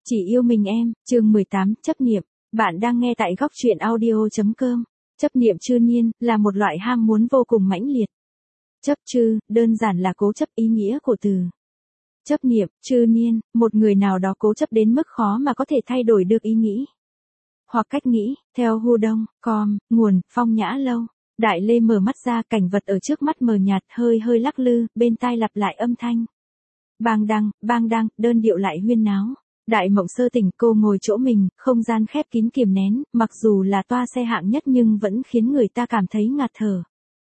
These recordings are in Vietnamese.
Chỉ yêu mình em, chương 18, chấp niệm. Bạn đang nghe tại góc truyện audio.com. Chấp niệm chư niên, là một loại ham muốn vô cùng mãnh liệt. Chấp chư, đơn giản là cố chấp ý nghĩa của từ. Chấp niệm, chư niên, một người nào đó cố chấp đến mức khó mà có thể thay đổi được ý nghĩ. Hoặc cách nghĩ, theo Wudong.com, nguồn, Phong Nhã Lâu. Đại Lê mở mắt ra, cảnh vật ở trước mắt mờ nhạt, hơi hơi lắc lư, bên tai lặp lại âm thanh. Bang đăng, đơn điệu lại huyên náo. Đại Mộng sơ tỉnh, cô ngồi chỗ mình, không gian khép kín kiềm nén, mặc dù là toa xe hạng nhất nhưng vẫn khiến người ta cảm thấy ngạt thở.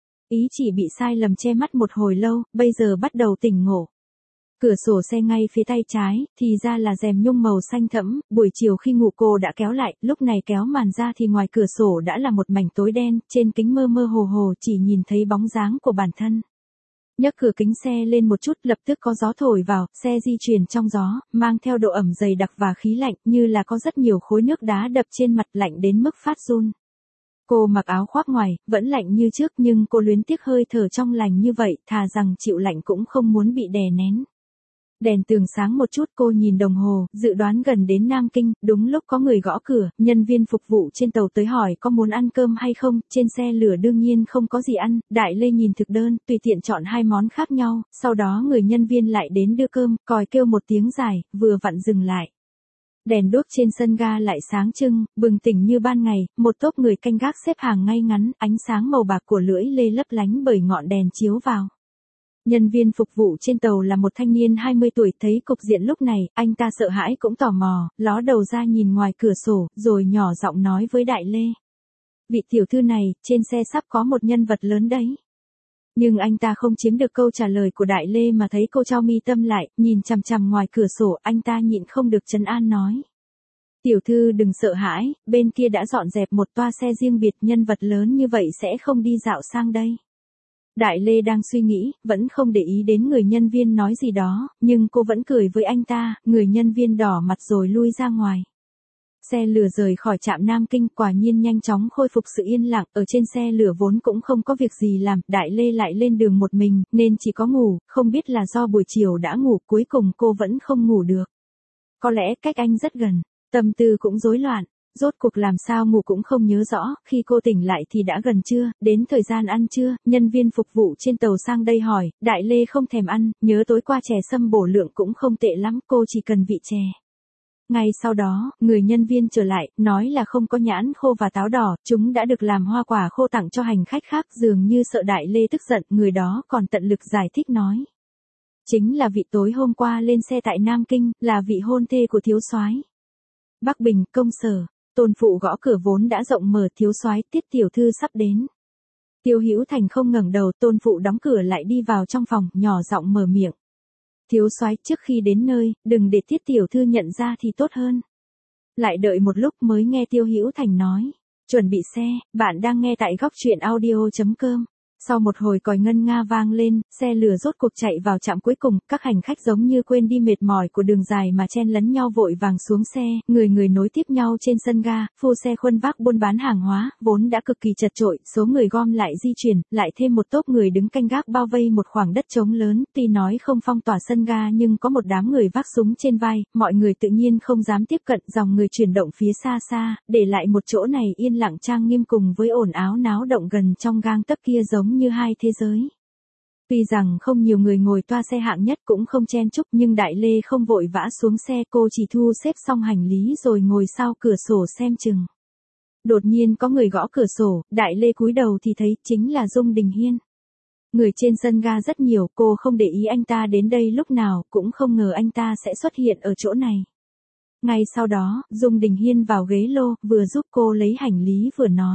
Ý chỉ bị sai lầm che mắt một hồi lâu, bây giờ bắt đầu tỉnh ngộ. Cửa sổ xe ngay phía tay trái, thì ra là rèm nhung màu xanh thẫm, buổi chiều khi ngủ cô đã kéo lại, lúc này kéo màn ra thì ngoài cửa sổ đã là một mảnh tối đen, trên kính mơ mơ hồ hồ chỉ nhìn thấy bóng dáng của bản thân. Nhấc cửa kính xe lên một chút, lập tức có gió thổi vào, xe di chuyển trong gió, mang theo độ ẩm dày đặc và khí lạnh, như là có rất nhiều khối nước đá đập trên mặt, lạnh đến mức phát run. Cô mặc áo khoác ngoài, vẫn lạnh như trước nhưng cô luyến tiếc hơi thở trong lành như vậy, thà rằng chịu lạnh cũng không muốn bị đè nén. Đèn tường sáng một chút, cô nhìn đồng hồ, dự đoán gần đến Nam Kinh, đúng lúc có người gõ cửa, nhân viên phục vụ trên tàu tới hỏi có muốn ăn cơm hay không, trên xe lửa đương nhiên không có gì ăn, Đại Lê nhìn thực đơn, tùy tiện chọn 2 món khác nhau, sau đó người nhân viên lại đến đưa cơm, còi kêu một tiếng dài, vừa vặn dừng lại. Đèn đuốc trên sân ga lại sáng trưng, bừng tỉnh như ban ngày, một tốp người canh gác xếp hàng ngay ngắn, ánh sáng màu bạc của lưỡi lê lấp lánh bởi ngọn đèn chiếu vào. Nhân viên phục vụ trên tàu là một thanh niên 20 tuổi, thấy cục diện lúc này, anh ta sợ hãi cũng tò mò, ló đầu ra nhìn ngoài cửa sổ, rồi nhỏ giọng nói với Đại Lê. Vị tiểu thư này, trên xe sắp có một nhân vật lớn đấy. Nhưng anh ta không chiếm được câu trả lời của Đại Lê mà thấy cô chau mi tâm lại, nhìn chằm chằm ngoài cửa sổ, anh ta nhịn không được trấn an nói. Tiểu thư đừng sợ hãi, bên kia đã dọn dẹp một toa xe riêng biệt, nhân vật lớn như vậy sẽ không đi dạo sang đây. Đại Lê đang suy nghĩ, vẫn không để ý đến người nhân viên nói gì đó, nhưng cô vẫn cười với anh ta, người nhân viên đỏ mặt rồi lui ra ngoài. Xe lửa rời khỏi trạm Nam Kinh, quả nhiên nhanh chóng khôi phục sự yên lặng, ở trên xe lửa vốn cũng không có việc gì làm, Đại Lê lại lên đường một mình, nên chỉ có ngủ, không biết là do buổi chiều đã ngủ, cuối cùng cô vẫn không ngủ được. Có lẽ cách anh rất gần, tâm tư cũng rối loạn. Rốt cuộc làm sao ngủ cũng không nhớ rõ, khi cô tỉnh lại thì đã gần trưa, đến thời gian ăn trưa, nhân viên phục vụ trên tàu sang đây hỏi, Đại Lê không thèm ăn, nhớ tối qua chè sâm bổ lượng cũng không tệ lắm, cô chỉ cần vị chè. Ngay sau đó, người nhân viên trở lại, nói là không có nhãn khô và táo đỏ, chúng đã được làm hoa quả khô tặng cho hành khách khác, dường như sợ Đại Lê tức giận, người đó còn tận lực giải thích nói. Chính là vị tối hôm qua lên xe tại Nam Kinh, là vị hôn thê của thiếu soái. Bắc Bình, công sở. Tôn phụ gõ cửa vốn đã rộng mở, thiếu soái, Tiết tiểu thư sắp đến. Tiêu Hữu Thành không ngẩng đầu, tôn phụ đóng cửa lại đi vào trong phòng, nhỏ giọng mở miệng. Thiếu soái, trước khi đến nơi, đừng để Tiết tiểu thư nhận ra thì tốt hơn. Lại đợi một lúc mới nghe Tiêu Hữu Thành nói. Chuẩn bị xe, bạn đang nghe tại góc truyện audio.com. Sau một hồi còi ngân nga vang lên, xe lửa rốt cuộc chạy vào trạm cuối cùng, các hành khách giống như quên đi mệt mỏi của đường dài mà chen lấn nhau vội vàng xuống xe, người nối tiếp nhau trên sân ga, phu xe khuân vác buôn bán hàng hóa, vốn đã cực kỳ chật chội, số người gom lại di chuyển, lại thêm một tốp người đứng canh gác bao vây một khoảng đất trống lớn, tuy nói không phong tỏa sân ga nhưng có một đám người vác súng trên vai, mọi người tự nhiên không dám tiếp cận, dòng người chuyển động phía xa xa, để lại một chỗ này yên lặng trang nghiêm cùng với ồn ào náo động gần trong gang tấc kia giống như hai thế giới. Tuy rằng không nhiều người ngồi toa xe hạng nhất cũng không chen chúc nhưng Đại Lê không vội vã xuống xe, cô chỉ thu xếp xong hành lý rồi ngồi sau cửa sổ xem chừng. Đột nhiên có người gõ cửa sổ, Đại Lê cúi đầu thì thấy chính là Dung Đình Hiên. Người trên sân ga rất nhiều, cô không để ý anh ta đến đây lúc nào, cũng không ngờ anh ta sẽ xuất hiện ở chỗ này. Ngay sau đó, Dung Đình Hiên vào ghế lô, vừa giúp cô lấy hành lý vừa nói.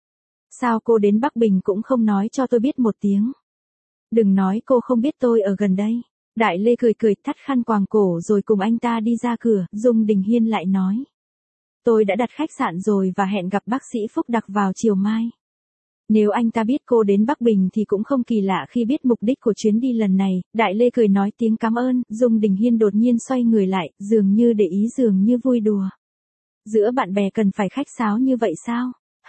Sao cô đến Bắc Bình cũng không nói cho tôi biết một tiếng. Đừng nói cô không biết tôi ở gần đây. Đại Lê cười thắt khăn quàng cổ rồi cùng anh ta đi ra cửa, Dung Đình Hiên lại nói. Tôi đã đặt khách sạn rồi và hẹn gặp bác sĩ Phúc Đặc vào chiều mai. Nếu anh ta biết cô đến Bắc Bình thì cũng không kỳ lạ khi biết mục đích của chuyến đi lần này. Đại Lê cười nói tiếng cảm ơn, Dung Đình Hiên đột nhiên xoay người lại, dường như để ý dường như vui đùa. Giữa bạn bè cần phải khách sáo như vậy sao?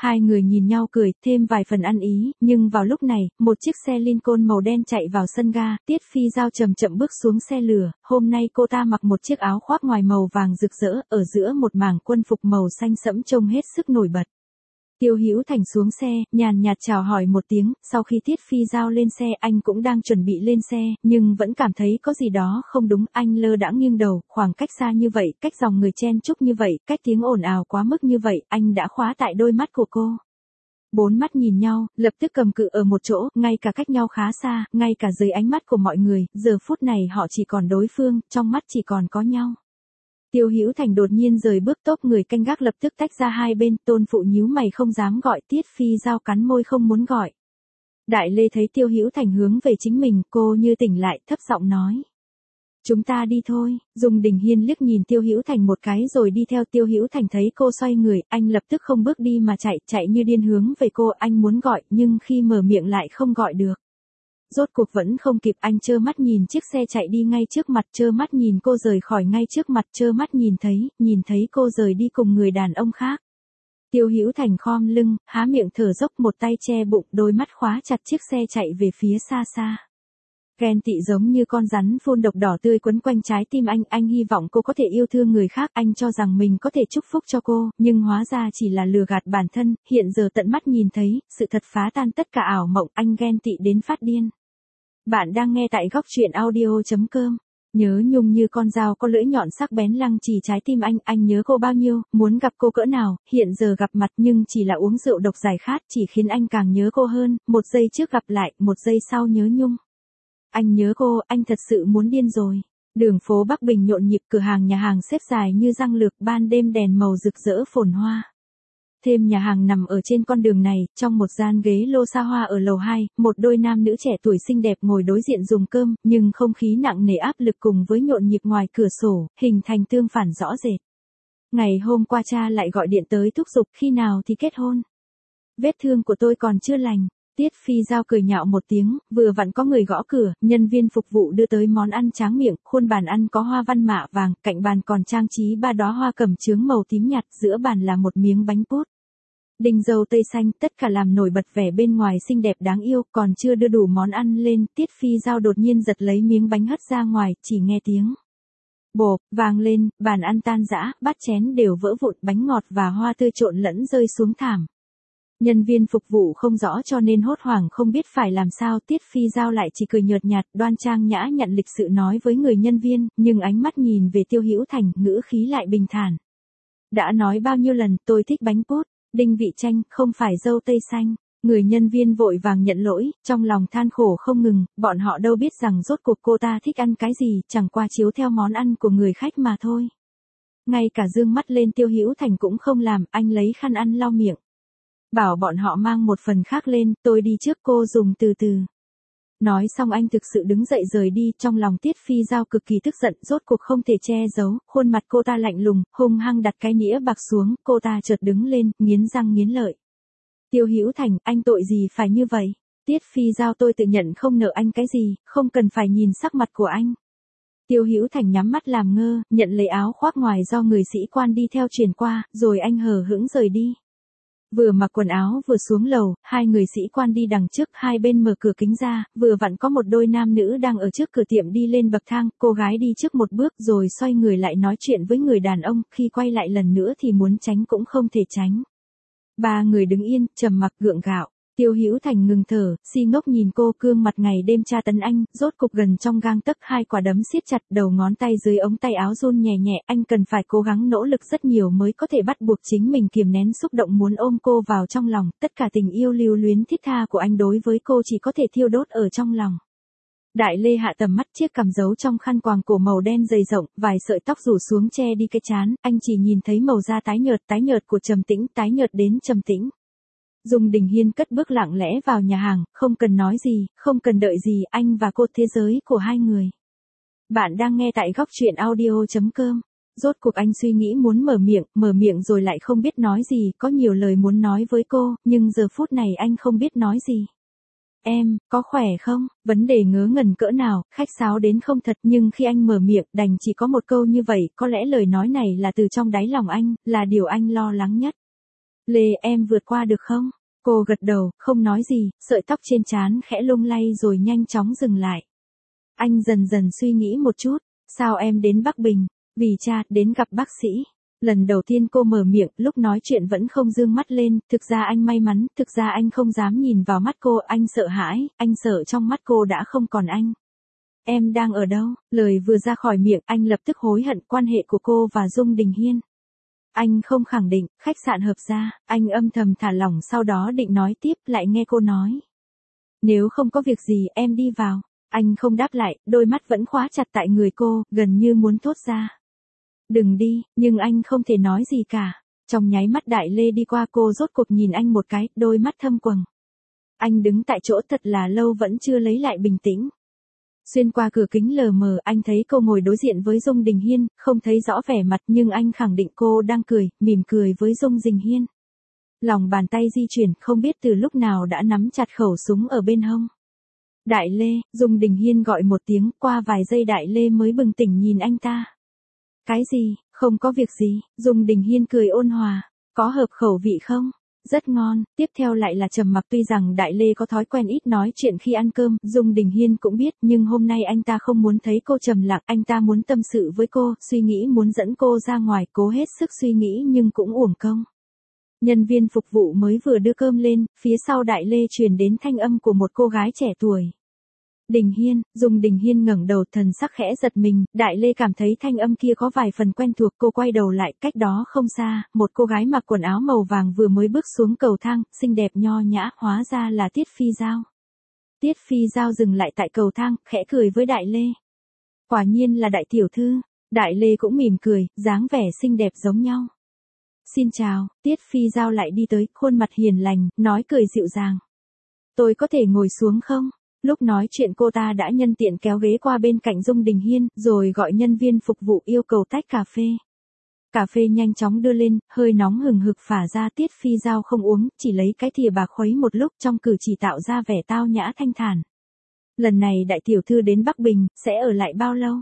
Hai người nhìn nhau cười, thêm vài phần ăn ý, nhưng vào lúc này, một chiếc xe Lincoln màu đen chạy vào sân ga, Tiết Phi Giao chậm chậm bước xuống xe lửa, hôm nay cô ta mặc một chiếc áo khoác ngoài màu vàng rực rỡ, ở giữa một mảng quân phục màu xanh sẫm trông hết sức nổi bật. Tiêu Hữu Thành xuống xe, nhàn nhạt chào hỏi một tiếng, sau khi Tiết Phi Giao lên xe anh cũng đang chuẩn bị lên xe, nhưng vẫn cảm thấy có gì đó không đúng, anh lơ đãng nghiêng đầu, khoảng cách xa như vậy, cách dòng người chen chúc như vậy, cách tiếng ồn ào quá mức như vậy, anh đã khóa tại đôi mắt của cô. Bốn mắt nhìn nhau, lập tức cầm cự ở một chỗ, ngay cả cách nhau khá xa, ngay cả dưới ánh mắt của mọi người, giờ phút này họ chỉ còn đối phương, trong mắt chỉ còn có nhau. Tiêu Hữu Thành đột nhiên rời bước, tốp người canh gác lập tức tách ra hai bên, Tôn Phụ nhíu mày không dám gọi, Tiết Phi Giao cắn môi không muốn gọi. Đại Lê thấy Tiêu Hữu Thành hướng về chính mình, cô như tỉnh lại, thấp giọng nói. Chúng ta đi thôi, Dung Đình Hiên liếc nhìn Tiêu Hữu Thành một cái rồi đi theo. Tiêu Hữu Thành thấy cô xoay người, anh lập tức không bước đi mà chạy như điên hướng về cô, anh muốn gọi, nhưng khi mở miệng lại không gọi được. Rốt cuộc vẫn không kịp, anh trơ mắt nhìn chiếc xe chạy đi ngay trước mặt, trơ mắt nhìn cô rời khỏi ngay trước mặt, trơ mắt nhìn thấy cô rời đi cùng người đàn ông khác. Tiêu Hữu Thành khom lưng, há miệng thở dốc, một tay che bụng, đôi mắt khóa chặt chiếc xe chạy về phía xa xa. Ghen tị giống như con rắn phun độc đỏ tươi quấn quanh trái tim anh hy vọng cô có thể yêu thương người khác, anh cho rằng mình có thể chúc phúc cho cô, nhưng hóa ra chỉ là lừa gạt bản thân, hiện giờ tận mắt nhìn thấy, sự thật phá tan tất cả ảo mộng, anh ghen tị đến phát điên. Bạn đang nghe tại góc truyện audio.com. Nhớ Nhung như con dao có lưỡi nhọn sắc bén lăng trì trái tim anh nhớ cô bao nhiêu, muốn gặp cô cỡ nào, hiện giờ gặp mặt nhưng chỉ là uống rượu độc giải khát, chỉ khiến anh càng nhớ cô hơn, một giây trước gặp lại, một giây sau nhớ Nhung. Anh nhớ cô, anh thật sự muốn điên rồi. Đường phố Bắc Bình nhộn nhịp, cửa hàng nhà hàng xếp dài như răng lược, ban đêm đèn màu rực rỡ phồn hoa. Thêm nhà hàng nằm ở trên con đường này, trong một gian ghế lô xa hoa ở lầu 2, một đôi nam nữ trẻ tuổi xinh đẹp ngồi đối diện dùng cơm, nhưng không khí nặng nề áp lực cùng với nhộn nhịp ngoài cửa sổ, hình thành tương phản rõ rệt. Ngày hôm qua cha lại gọi điện tới thúc giục khi nào thì kết hôn. Vết thương của tôi còn chưa lành. Tiết Phi Giao cười nhạo một tiếng, vừa vặn có người gõ cửa, nhân viên phục vụ đưa tới món ăn tráng miệng, khuôn bàn ăn có hoa văn mạ vàng, cạnh bàn còn trang trí 3 đóa hoa cẩm chướng màu tím nhạt, giữa bàn là một miếng bánh pốt. Đinh dâu tây xanh, tất cả làm nổi bật vẻ bên ngoài xinh đẹp đáng yêu, còn chưa đưa đủ món ăn lên, Tiết Phi Giao đột nhiên giật lấy miếng bánh hất ra ngoài, chỉ nghe tiếng bộp vang lên, bàn ăn tan rã, bát chén đều vỡ vụn, bánh ngọt và hoa tươi trộn lẫn rơi xuống thảm. Nhân viên phục vụ không rõ cho nên hốt hoảng không biết phải làm sao, Tiết Phi Giao lại chỉ cười nhợt nhạt, đoan trang nhã nhặn lịch sự nói với người nhân viên, nhưng ánh mắt nhìn về Tiêu Hữu Thành, ngữ khí lại bình thản. Đã nói bao nhiêu lần, tôi thích bánh pốt, đinh vị chanh, không phải dâu tây xanh. Người nhân viên vội vàng nhận lỗi, trong lòng than khổ không ngừng, bọn họ đâu biết rằng rốt cuộc cô ta thích ăn cái gì, chẳng qua chiếu theo món ăn của người khách mà thôi. Ngay cả dương mắt lên Tiêu Hữu Thành cũng không làm, anh lấy khăn ăn lau miệng. Bảo bọn họ mang một phần khác lên, tôi đi trước, cô dùng từ từ. Nói xong anh thực sự đứng dậy rời đi, trong lòng Tiết Phi Giao cực kỳ tức giận, rốt cuộc không thể che giấu, khuôn mặt cô ta lạnh lùng, hung hăng đặt cái nĩa bạc xuống, cô ta chợt đứng lên, nghiến răng nghiến lợi. Tiêu Hữu Thành, anh tội gì phải như vậy? Tiết Phi Giao, tôi tự nhận không nợ anh cái gì, không cần phải nhìn sắc mặt của anh. Tiêu Hữu Thành nhắm mắt làm ngơ, nhận lấy áo khoác ngoài do người sĩ quan đi theo truyền qua, rồi anh hờ hững rời đi. Vừa mặc quần áo vừa xuống lầu, hai người sĩ quan đi đằng trước, hai bên mở cửa kính ra, vừa vặn có một đôi nam nữ đang ở trước cửa tiệm đi lên bậc thang, cô gái đi trước một bước rồi xoay người lại nói chuyện với người đàn ông, khi quay lại lần nữa thì muốn tránh cũng không thể tránh. Ba người đứng yên, trầm mặc gượng gạo. Tiêu Hữu Thành ngừng thở, si ngốc nhìn cô, cương mặt ngày đêm tra tấn anh, rốt cục gần trong gang tấc, hai quả đấm siết chặt, đầu ngón tay dưới ống tay áo run nhẹ nhẹ, anh cần phải cố gắng nỗ lực rất nhiều mới có thể bắt buộc chính mình kiềm nén xúc động muốn ôm cô vào trong lòng, tất cả tình yêu lưu luyến thiết tha của anh đối với cô chỉ có thể thiêu đốt ở trong lòng. Đại Lê hạ tầm mắt, chiếc cằm giấu trong khăn quàng cổ màu đen dày rộng, vài sợi tóc rủ xuống che đi cái trán, anh chỉ nhìn thấy màu da tái nhợt của Trầm Tĩnh, tái nhợt đến trầm tĩnh. Dung Đình Hiên cất bước lặng lẽ vào nhà hàng, không cần nói gì, không cần đợi gì, anh và cô, thế giới của hai người. Bạn đang nghe tại góc truyện audio.com. Rốt cuộc anh suy nghĩ muốn mở miệng rồi lại không biết nói gì, có nhiều lời muốn nói với cô, nhưng giờ phút này anh không biết nói gì. Em, có khỏe không? Vấn đề ngớ ngẩn cỡ nào, khách sáo đến không thật, nhưng khi anh mở miệng, đành chỉ có một câu như vậy, có lẽ lời nói này là từ trong đáy lòng anh, là điều anh lo lắng nhất. Lê, em vượt qua được không? Cô gật đầu, không nói gì, sợi tóc trên trán khẽ lung lay rồi nhanh chóng dừng lại. Anh dần dần suy nghĩ một chút, sao em đến Bắc Bình? Vì cha, đến gặp bác sĩ. Lần đầu tiên cô mở miệng, lúc nói chuyện vẫn không dương mắt lên, thực ra anh may mắn, thực ra anh không dám nhìn vào mắt cô, anh sợ hãi, anh sợ trong mắt cô đã không còn anh. Em đang ở đâu? Lời vừa ra khỏi miệng, anh lập tức hối hận quan hệ của cô và Dung Đình Hiên. Anh không khẳng định, khách sạn Hợp Gia, anh âm thầm thả lỏng sau đó định nói tiếp, lại nghe cô nói. Nếu không có việc gì em đi vào. Anh không đáp lại, đôi mắt vẫn khóa chặt tại người cô, gần như muốn thốt ra. Đừng đi, nhưng anh không thể nói gì cả. Trong nháy mắt Đại Lê đi qua cô rốt cuộc nhìn anh một cái, đôi mắt thâm quầng. Anh đứng tại chỗ thật là lâu vẫn chưa lấy lại bình tĩnh. Xuyên qua cửa kính lờ mờ anh thấy cô ngồi đối diện với Dung Đình Hiên, không thấy rõ vẻ mặt nhưng anh khẳng định cô đang cười, mỉm cười với Dung Đình Hiên. Lòng bàn tay di chuyển không biết từ lúc nào đã nắm chặt khẩu súng ở bên hông. Đại Lê, Dung Đình Hiên gọi một tiếng, qua vài giây Đại Lê mới bừng tỉnh nhìn anh ta. Cái gì, không có việc gì, Dung Đình Hiên cười ôn hòa, có hợp khẩu vị không? Rất ngon, tiếp theo lại là trầm mặc tuy rằng Đại Lê có thói quen ít nói chuyện khi ăn cơm, Dung Đình Hiên cũng biết nhưng hôm nay anh ta không muốn thấy cô trầm lặng, anh ta muốn tâm sự với cô, suy nghĩ muốn dẫn cô ra ngoài, cố hết sức suy nghĩ nhưng cũng uổng công. Nhân viên phục vụ mới vừa đưa cơm lên, phía sau Đại Lê truyền đến thanh âm của một cô gái trẻ tuổi. Đình Hiên, Dung Đình Hiên ngẩng đầu thần sắc khẽ giật mình, Đại Lê cảm thấy thanh âm kia có vài phần quen thuộc, cô quay đầu lại, cách đó không xa, một cô gái mặc quần áo màu vàng vừa mới bước xuống cầu thang, xinh đẹp nho nhã, hóa ra là Tiết Phi Giao. Tiết Phi Giao dừng lại tại cầu thang, khẽ cười với Đại Lê. Quả nhiên là Đại tiểu thư, Đại Lê cũng mỉm cười, dáng vẻ xinh đẹp giống nhau. Xin chào, Tiết Phi Giao lại đi tới, khuôn mặt hiền lành, nói cười dịu dàng. Tôi có thể ngồi xuống không? Lúc nói chuyện cô ta đã nhân tiện kéo ghế qua bên cạnh Dung Đình Hiên, rồi gọi nhân viên phục vụ yêu cầu tách cà phê. Cà phê nhanh chóng đưa lên, hơi nóng hừng hực phả ra, Tiết Phi Giao không uống, chỉ lấy cái thìa bạc khuấy một lúc trong cử chỉ tạo ra vẻ tao nhã thanh thản. Lần này Đại tiểu thư đến Bắc Bình, sẽ ở lại bao lâu?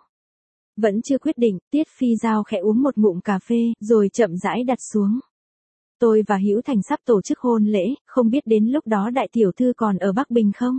Vẫn chưa quyết định, Tiết Phi Giao khẽ uống một ngụm cà phê, rồi chậm rãi đặt xuống. Tôi và Hữu Thành sắp tổ chức hôn lễ, không biết đến lúc đó Đại tiểu thư còn ở Bắc Bình không?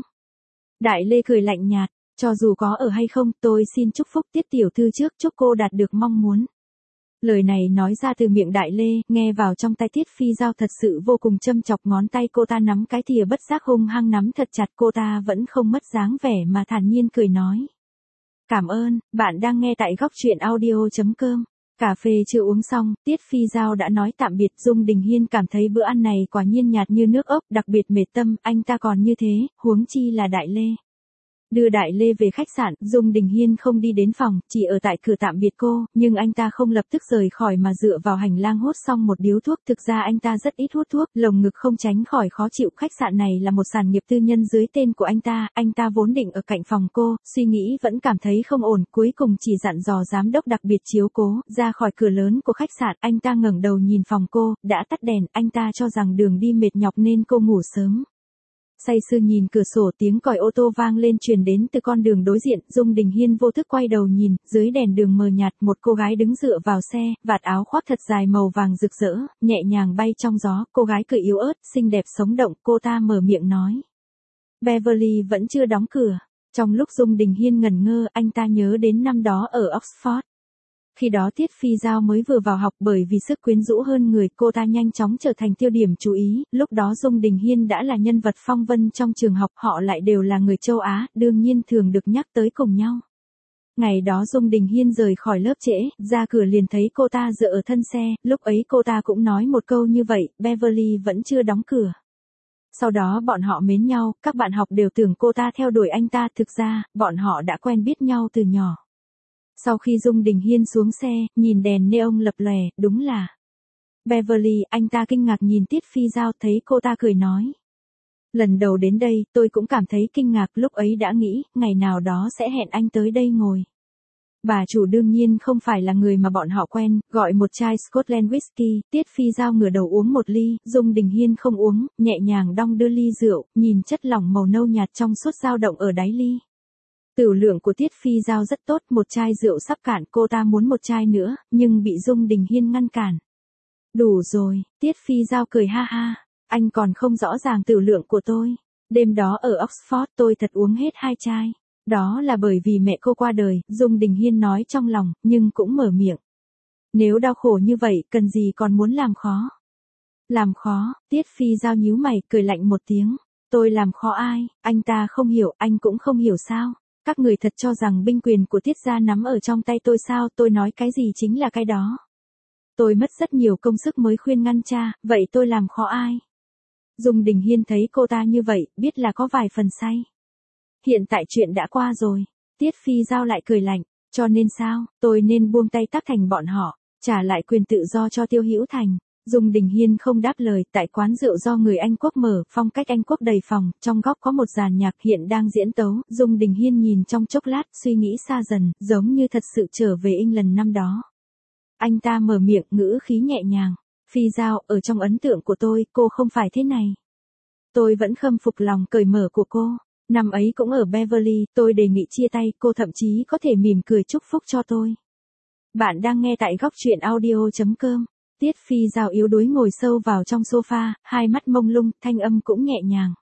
Đại Lê cười lạnh nhạt, cho dù có ở hay không, tôi xin chúc phúc Tiết tiểu thư trước, chúc cô đạt được mong muốn. Lời này nói ra từ miệng Đại Lê, nghe vào trong tai Tiết Phi Giao thật sự vô cùng châm chọc, ngón tay cô ta nắm cái thìa bất giác hung hăng nắm thật chặt, cô ta vẫn không mất dáng vẻ mà thản nhiên cười nói. Cảm ơn, bạn đang nghe tại góc truyện audio.com. Cà phê chưa uống xong, Tiết Phi Giao đã nói tạm biệt. Dung Đình Hiên cảm thấy bữa ăn này quả nhiên nhạt như nước ốc, đặc biệt mệt tâm, anh ta còn như thế, huống chi là Đại Lê. Đưa Đại Lê về khách sạn, Dung Đình Hiên không đi đến phòng, chỉ ở tại cửa tạm biệt cô, nhưng anh ta không lập tức rời khỏi mà dựa vào hành lang hút xong một điếu thuốc, thực ra anh ta rất ít hút thuốc, lồng ngực không tránh khỏi khó chịu, khách sạn này là một sản nghiệp tư nhân dưới tên của anh ta vốn định ở cạnh phòng cô, suy nghĩ vẫn cảm thấy không ổn, cuối cùng chỉ dặn dò giám đốc đặc biệt chiếu cố, ra khỏi cửa lớn của khách sạn, anh ta ngẩng đầu nhìn phòng cô, đã tắt đèn, anh ta cho rằng đường đi mệt nhọc nên cô ngủ sớm. Say sưa nhìn cửa sổ, tiếng còi ô tô vang lên truyền đến từ con đường đối diện, Dung Đình Hiên vô thức quay đầu nhìn, dưới đèn đường mờ nhạt, một cô gái đứng dựa vào xe, vạt áo khoác thật dài màu vàng rực rỡ, nhẹ nhàng bay trong gió, cô gái cười yếu ớt, xinh đẹp sống động, cô ta mở miệng nói. Beverly vẫn chưa đóng cửa. Trong lúc Dung Đình Hiên ngẩn ngơ, anh ta nhớ đến năm đó ở Oxford. Khi đó Tiết Phi Giao mới vừa vào học, bởi vì sức quyến rũ hơn người, cô ta nhanh chóng trở thành tiêu điểm chú ý, lúc đó Dung Đình Hiên đã là nhân vật phong vân trong trường học, họ lại đều là người châu Á, đương nhiên thường được nhắc tới cùng nhau. Ngày đó Dung Đình Hiên rời khỏi lớp trễ, ra cửa liền thấy cô ta dựa ở thân xe, lúc ấy cô ta cũng nói một câu như vậy, Beverly vẫn chưa đóng cửa. Sau đó bọn họ mến nhau, các bạn học đều tưởng cô ta theo đuổi anh ta, thực ra, bọn họ đã quen biết nhau từ nhỏ. Sau khi Dung Đình Hiên xuống xe, nhìn đèn neon lập lòe, đúng là Beverly, anh ta kinh ngạc nhìn Tiết Phi Giao, thấy cô ta cười nói. Lần đầu đến đây, tôi cũng cảm thấy kinh ngạc, lúc ấy đã nghĩ, ngày nào đó sẽ hẹn anh tới đây ngồi. Bà chủ đương nhiên không phải là người mà bọn họ quen, gọi một chai Scotland whisky, Tiết Phi Giao ngửa đầu uống một ly, Dung Đình Hiên không uống, nhẹ nhàng đong đưa ly rượu, nhìn chất lỏng màu nâu nhạt trong suốt dao động ở đáy ly. Tửu lượng của Tiết Phi Giao rất tốt, một chai rượu sắp cạn, cô ta muốn một chai nữa, nhưng bị Dung Đình Hiên ngăn cản. Đủ rồi, Tiết Phi Giao cười ha ha, anh còn không rõ ràng tử lượng của tôi. Đêm đó ở Oxford tôi thật uống hết 2 chai. Đó là bởi vì mẹ cô qua đời, Dung Đình Hiên nói trong lòng, nhưng cũng mở miệng. Nếu đau khổ như vậy, cần gì còn muốn làm khó? Làm khó, Tiết Phi Giao nhíu mày, cười lạnh một tiếng. Tôi làm khó ai, anh ta không hiểu, anh cũng không hiểu sao. Các người thật cho rằng binh quyền của Tiết gia nắm ở trong tay tôi sao, tôi nói cái gì chính là cái đó. Tôi mất rất nhiều công sức mới khuyên ngăn cha, vậy tôi làm khó ai? Dung Đình Hiên thấy cô ta như vậy, biết là có vài phần say. Hiện tại chuyện đã qua rồi. Tiết Phi Giao lại cười lạnh, cho nên sao, tôi nên buông tay Tắc Thành bọn họ, trả lại quyền tự do cho Tiêu Hữu Thành. Dung Đình Hiên không đáp lời, tại quán rượu do người Anh Quốc mở, phong cách Anh Quốc đầy phòng, trong góc có một dàn nhạc hiện đang diễn tấu, Dung Đình Hiên nhìn trong chốc lát, suy nghĩ xa dần, giống như thật sự trở về England năm đó. Anh ta mở miệng, ngữ khí nhẹ nhàng. Phi Giao, ở trong ấn tượng của tôi, cô không phải thế này. Tôi vẫn khâm phục lòng cởi mở của cô. Năm ấy cũng ở Beverly, tôi đề nghị chia tay, cô thậm chí có thể mỉm cười chúc phúc cho tôi. Bạn đang nghe tại góc truyện audio.com. Tiết Phi Giao yếu đuối ngồi sâu vào trong sofa, hai mắt mông lung, thanh âm cũng nhẹ nhàng.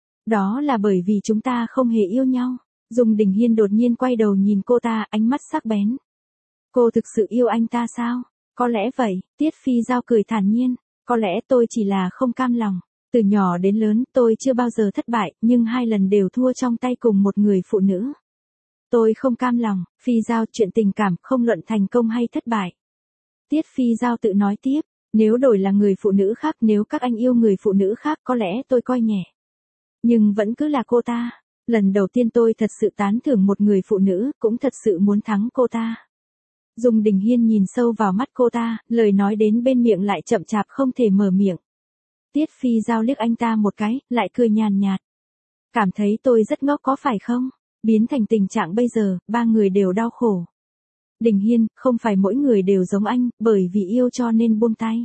Đó là bởi vì chúng ta không hề yêu nhau. Dung Đình Hiên đột nhiên quay đầu nhìn cô ta, ánh mắt sắc bén. Cô thực sự yêu anh ta sao? Có lẽ vậy, Tiết Phi Giao cười thản nhiên. Có lẽ tôi chỉ là không cam lòng. Từ nhỏ đến lớn tôi chưa bao giờ thất bại, nhưng 2 lần đều thua trong tay cùng một người phụ nữ. Tôi không cam lòng, Phi Giao, chuyện tình cảm không luận thành công hay thất bại. Tiết Phi Giao tự nói tiếp, nếu đổi là người phụ nữ khác, nếu các anh yêu người phụ nữ khác có lẽ tôi coi nhẹ. Nhưng vẫn cứ là cô ta. Lần đầu tiên tôi thật sự tán thưởng một người phụ nữ, cũng thật sự muốn thắng cô ta. Dung Đình Hiên nhìn sâu vào mắt cô ta, lời nói đến bên miệng lại chậm chạp không thể mở miệng. Tiết Phi Giao liếc anh ta một cái, lại cười nhàn nhạt. Cảm thấy tôi rất ngốc có phải không? Biến thành tình trạng bây giờ, 3 người đều đau khổ. Đình Hiên, không phải mỗi người đều giống anh, bởi vì yêu cho nên buông tay.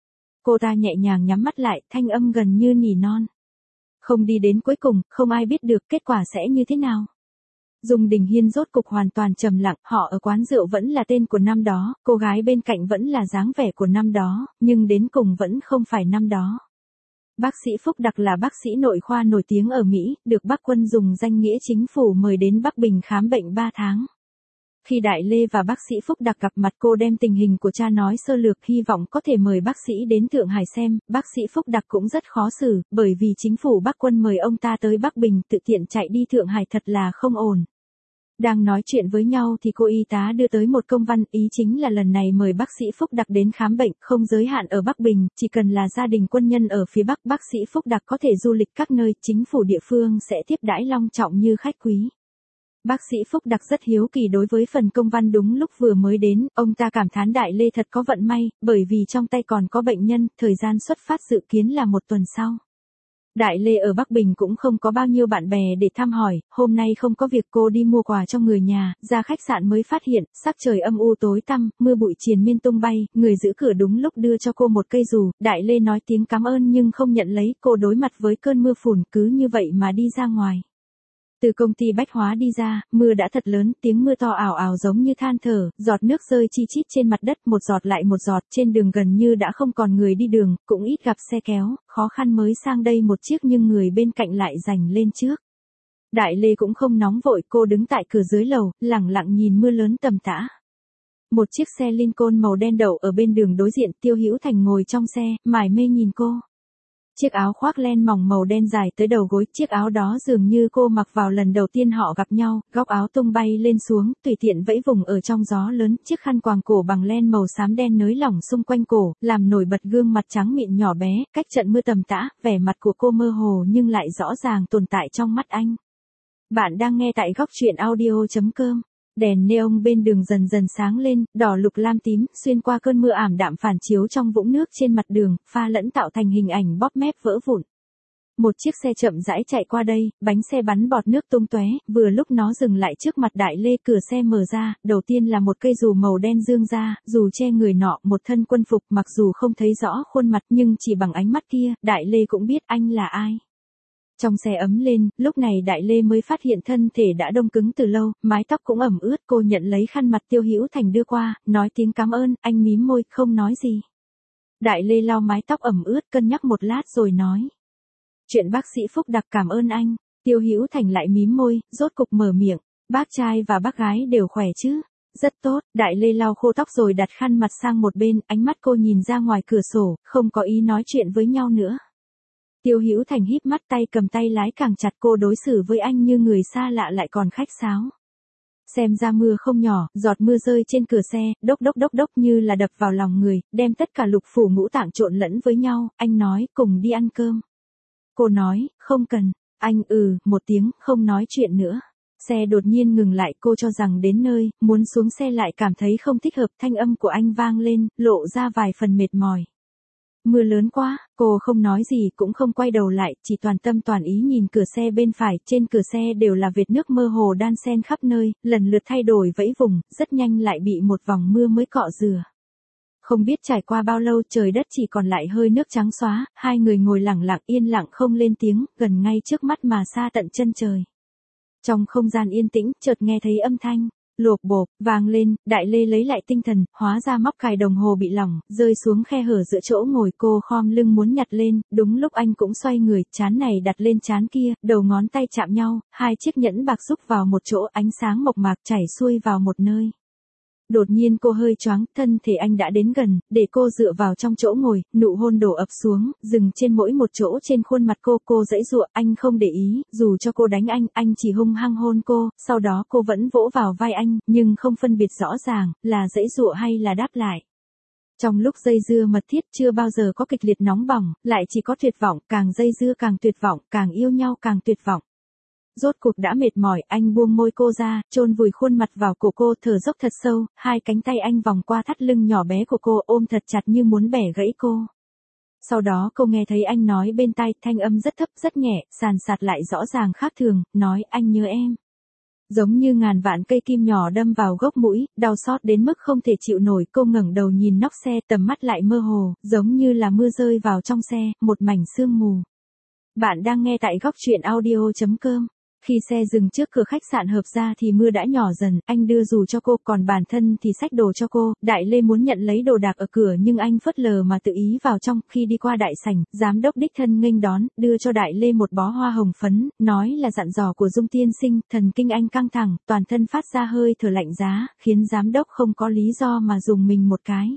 Cô ta nhẹ nhàng nhắm mắt lại, thanh âm gần như nỉ non. Không đi đến cuối cùng, không ai biết được kết quả sẽ như thế nào. Dung Đình Hiên rốt cục hoàn toàn trầm lặng, họ ở quán rượu vẫn là tên của năm đó, cô gái bên cạnh vẫn là dáng vẻ của năm đó, nhưng đến cùng vẫn không phải năm đó. Bác sĩ Phúc Đặc là bác sĩ nội khoa nổi tiếng ở Mỹ, được Bắc Quân dùng danh nghĩa chính phủ mời đến Bắc Bình khám bệnh 3 tháng. Khi Đại Lê và bác sĩ Phúc Đặc gặp mặt, cô đem tình hình của cha nói sơ lược, hy vọng có thể mời bác sĩ đến Thượng Hải xem. Bác sĩ Phúc Đặc cũng rất khó xử, bởi vì chính phủ Bắc Quân mời ông ta tới Bắc Bình, tự tiện chạy đi Thượng Hải thật là không ổn. Đang nói chuyện với nhau thì cô y tá đưa tới một công văn, ý chính là lần này mời bác sĩ Phúc Đặc đến khám bệnh, không giới hạn ở Bắc Bình, chỉ cần là gia đình quân nhân ở phía Bắc, bác sĩ Phúc Đặc có thể du lịch các nơi, chính phủ địa phương sẽ tiếp đãi long trọng như khách quý. Bác sĩ Phúc Đặc rất hiếu kỳ đối với phần công văn đúng lúc vừa mới đến, ông ta cảm thán Đại Lê thật có vận may, bởi vì trong tay còn có bệnh nhân, thời gian xuất phát dự kiến là 1 tuần sau. Đại Lê ở Bắc Bình cũng không có bao nhiêu bạn bè để thăm hỏi, hôm nay không có việc cô đi mua quà cho người nhà, ra khách sạn mới phát hiện, sắc trời âm u tối tăm, mưa bụi triền miên tung bay, người giữ cửa đúng lúc đưa cho cô một cây dù, Đại Lê nói tiếng cảm ơn nhưng không nhận lấy, cô đối mặt với cơn mưa phùn cứ như vậy mà đi ra ngoài. Từ công ty bách hóa đi ra, mưa đã thật lớn, tiếng mưa to ào ào giống như than thở, giọt nước rơi chi chít trên mặt đất, một giọt lại một giọt, trên đường gần như đã không còn người đi đường, cũng ít gặp xe kéo, khó khăn mới sang đây một chiếc nhưng người bên cạnh lại giành lên trước. Đại Lê cũng không nóng vội, cô đứng tại cửa dưới lầu, lẳng lặng nhìn mưa lớn tầm tã. Một chiếc xe Lincoln màu đen đậu ở bên đường đối diện, Tiêu Hữu Thành ngồi trong xe, mải mê nhìn cô. Chiếc áo khoác len mỏng màu đen dài tới đầu gối, chiếc áo đó dường như cô mặc vào lần đầu tiên họ gặp nhau, góc áo tung bay lên xuống, tùy tiện vẫy vùng ở trong gió lớn, chiếc khăn quàng cổ bằng len màu xám đen nới lỏng xung quanh cổ, làm nổi bật gương mặt trắng mịn nhỏ bé, cách trận mưa tầm tã, vẻ mặt của cô mơ hồ nhưng lại rõ ràng tồn tại trong mắt anh. Bạn đang nghe tại góc truyện audio.com. Đèn neon bên đường dần dần sáng lên, đỏ lục lam tím, xuyên qua cơn mưa ảm đạm phản chiếu trong vũng nước trên mặt đường, pha lẫn tạo thành hình ảnh bóp mép vỡ vụn. Một chiếc xe chậm rãi chạy qua đây, bánh xe bắn bọt nước tung tóe, vừa lúc nó dừng lại trước mặt Đại Lê, cửa xe mở ra, đầu tiên là một cây dù màu đen dương ra, dù che người nọ, một thân quân phục, mặc dù không thấy rõ khuôn mặt nhưng chỉ bằng ánh mắt kia, Đại Lê cũng biết anh là ai. Trong xe ấm lên, lúc này Đại Lê mới phát hiện thân thể đã đông cứng từ lâu, mái tóc cũng ẩm ướt, cô nhận lấy khăn mặt Tiêu Hữu Thành đưa qua, nói tiếng cảm ơn, anh mím môi, không nói gì. Đại Lê lau mái tóc ẩm ướt cân nhắc một lát rồi nói. Chuyện bác sĩ Phúc đặc cảm ơn anh. Tiêu Hữu Thành lại mím môi, rốt cục mở miệng. Bác trai và bác gái đều khỏe chứ? Rất tốt. Đại Lê lau khô tóc rồi đặt khăn mặt sang một bên, ánh mắt cô nhìn ra ngoài cửa sổ, không có ý nói chuyện với nhau nữa. Tiêu Hữu Thành híp mắt, tay cầm tay lái càng chặt. Cô đối xử với anh như người xa lạ lại còn khách sáo. Xem ra mưa không nhỏ, giọt mưa rơi trên cửa xe, đốc đốc đốc đốc như là đập vào lòng người, đem tất cả lục phủ ngũ tạng trộn lẫn với nhau. Anh nói, cùng đi ăn cơm. Cô nói, không cần. Anh một tiếng, không nói chuyện nữa. Xe đột nhiên ngừng lại, cô cho rằng đến nơi, muốn xuống xe lại cảm thấy không thích hợp, thanh âm của anh vang lên, lộ ra vài phần mệt mỏi. Mưa lớn quá, cô không nói gì cũng không quay đầu lại, chỉ toàn tâm toàn ý nhìn cửa xe bên phải, trên cửa xe đều là vệt nước mơ hồ đan xen khắp nơi, lần lượt thay đổi vẫy vùng, rất nhanh lại bị một vòng mưa mới cọ rửa. Không biết trải qua bao lâu, trời đất chỉ còn lại hơi nước trắng xóa, hai người ngồi lặng lặng yên lặng không lên tiếng, gần ngay trước mắt mà xa tận chân trời. Trong không gian yên tĩnh, chợt nghe thấy âm thanh lộp bộp vang lên. Đại Lê lấy lại tinh thần, hóa ra móc cài đồng hồ bị lỏng, rơi xuống khe hở giữa chỗ ngồi. Cô khom lưng muốn nhặt lên, đúng lúc anh cũng xoay người, trán này đặt lên trán kia, đầu ngón tay chạm nhau, hai chiếc nhẫn bạc xúc vào một chỗ, ánh sáng mộc mạc chảy xuôi vào một nơi. Đột nhiên cô hơi choáng, thân thể anh đã đến gần, để cô dựa vào trong chỗ ngồi, nụ hôn đổ ập xuống, dừng trên mỗi một chỗ trên khuôn mặt cô giãy giụa, anh không để ý, dù cho cô đánh anh chỉ hung hăng hôn cô, sau đó cô vẫn vỗ vào vai anh, nhưng không phân biệt rõ ràng, là giãy giụa hay là đáp lại. Trong lúc dây dưa mật thiết chưa bao giờ có kịch liệt nóng bỏng, lại chỉ có tuyệt vọng, càng dây dưa càng tuyệt vọng, càng yêu nhau càng tuyệt vọng. Rốt cuộc đã mệt mỏi, anh buông môi cô ra, chôn vùi khuôn mặt vào cổ cô, thở dốc thật sâu, hai cánh tay anh vòng qua thắt lưng nhỏ bé của cô, ôm thật chặt như muốn bẻ gãy cô. Sau đó cô nghe thấy anh nói bên tai, thanh âm rất thấp rất nhẹ, sàn sạt lại rõ ràng khác thường, nói anh nhớ em. Giống như ngàn vạn cây kim nhỏ đâm vào gốc mũi, đau xót đến mức không thể chịu nổi. Cô ngẩng đầu nhìn nóc xe, tầm mắt lại mơ hồ, giống như là mưa rơi vào trong xe, một mảnh sương mù. Bạn đang nghe tại góc truyện audio.com. Khi xe dừng trước cửa khách sạn Hợp Gia thì mưa đã nhỏ dần, anh đưa dù cho cô, còn bản thân thì xách đồ cho cô. Đại Lê muốn nhận lấy đồ đạc ở cửa nhưng anh phớt lờ mà tự ý vào trong. Khi đi qua đại sảnh, giám đốc đích thân nghênh đón, đưa cho Đại Lê một bó hoa hồng phấn, nói là dặn dò của Dung tiên sinh. Thần kinh anh căng thẳng, toàn thân phát ra hơi thở lạnh giá, khiến giám đốc không có lý do mà dùng mình một cái.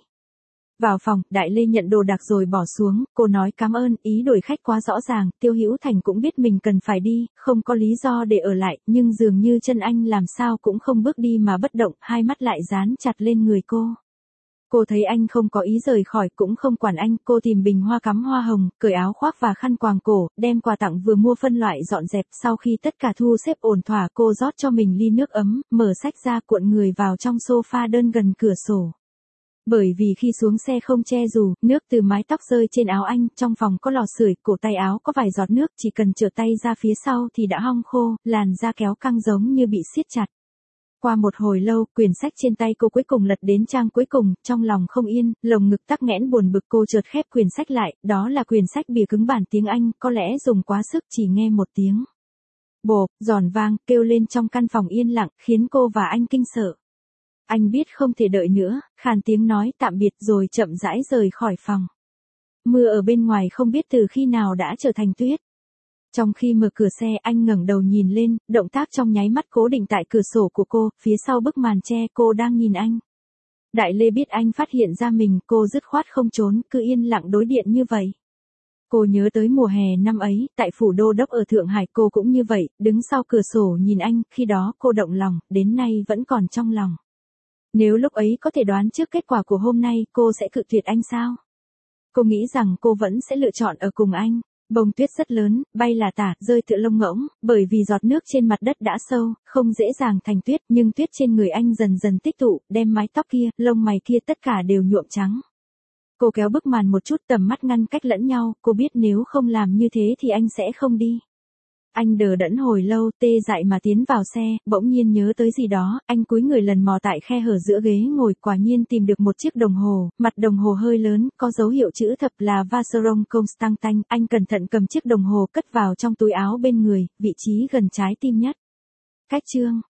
Vào phòng, Đại Lê nhận đồ đạc rồi bỏ xuống, cô nói cảm ơn, ý đổi khách quá rõ ràng. Tiêu Hữu Thành cũng biết mình cần phải đi, không có lý do để ở lại, nhưng dường như chân anh làm sao cũng không bước đi mà bất động, hai mắt lại dán chặt lên người cô. Cô thấy anh không có ý rời khỏi, cũng không quản anh, cô tìm bình hoa cắm hoa hồng, cởi áo khoác và khăn quàng cổ, đem quà tặng vừa mua phân loại dọn dẹp. Sau khi tất cả thu xếp ổn thỏa, cô rót cho mình ly nước ấm, mở sách ra, cuộn người vào trong sofa đơn gần cửa sổ. Bởi vì khi xuống xe không che dù, nước từ mái tóc rơi trên áo anh, trong phòng có lò sưởi, cổ tay áo có vài giọt nước, chỉ cần trở tay ra phía sau thì đã hong khô, làn da kéo căng giống như bị siết chặt. Qua một hồi lâu, quyển sách trên tay cô cuối cùng lật đến trang cuối cùng, trong lòng không yên, lồng ngực tắc nghẽn buồn bực. Cô chợt khép quyển sách lại, đó là quyển sách bìa cứng bản tiếng Anh, có lẽ dùng quá sức, chỉ nghe một tiếng bộp, giòn vang, kêu lên trong căn phòng yên lặng, khiến cô và anh kinh sợ. Anh biết không thể đợi nữa, khàn tiếng nói tạm biệt rồi chậm rãi rời khỏi phòng. Mưa ở bên ngoài không biết từ khi nào đã trở thành tuyết. Trong khi mở cửa xe, anh ngẩng đầu nhìn lên, động tác trong nháy mắt cố định tại cửa sổ của cô, phía sau bức màn che cô đang nhìn anh. Đại Lê biết anh phát hiện ra mình, cô dứt khoát không trốn, cứ yên lặng đối điện như vậy. Cô nhớ tới mùa hè năm ấy, tại phủ đô đốc ở Thượng Hải, cô cũng như vậy, đứng sau cửa sổ nhìn anh, khi đó cô động lòng, đến nay vẫn còn trong lòng. Nếu lúc ấy có thể đoán trước kết quả của hôm nay, cô sẽ cự tuyệt anh sao? Cô nghĩ rằng cô vẫn sẽ lựa chọn ở cùng anh. Bông tuyết rất lớn, bay là tả, rơi tựa lông ngỗng, bởi vì giọt nước trên mặt đất đã sâu, không dễ dàng thành tuyết, nhưng tuyết trên người anh dần dần tích tụ, đem mái tóc kia, lông mày kia tất cả đều nhuộm trắng. Cô kéo bức màn một chút, tầm mắt ngăn cách lẫn nhau, cô biết nếu không làm như thế thì anh sẽ không đi. Anh đờ đẫn hồi lâu, tê dại mà tiến vào xe, bỗng nhiên nhớ tới gì đó, anh cúi người lần mò tại khe hở giữa ghế ngồi, quả nhiên tìm được một chiếc đồng hồ, mặt đồng hồ hơi lớn, có dấu hiệu chữ thập là Vacheron Constantin. Anh cẩn thận cầm chiếc đồng hồ cất vào trong túi áo bên người, vị trí gần trái tim nhất. Cách chương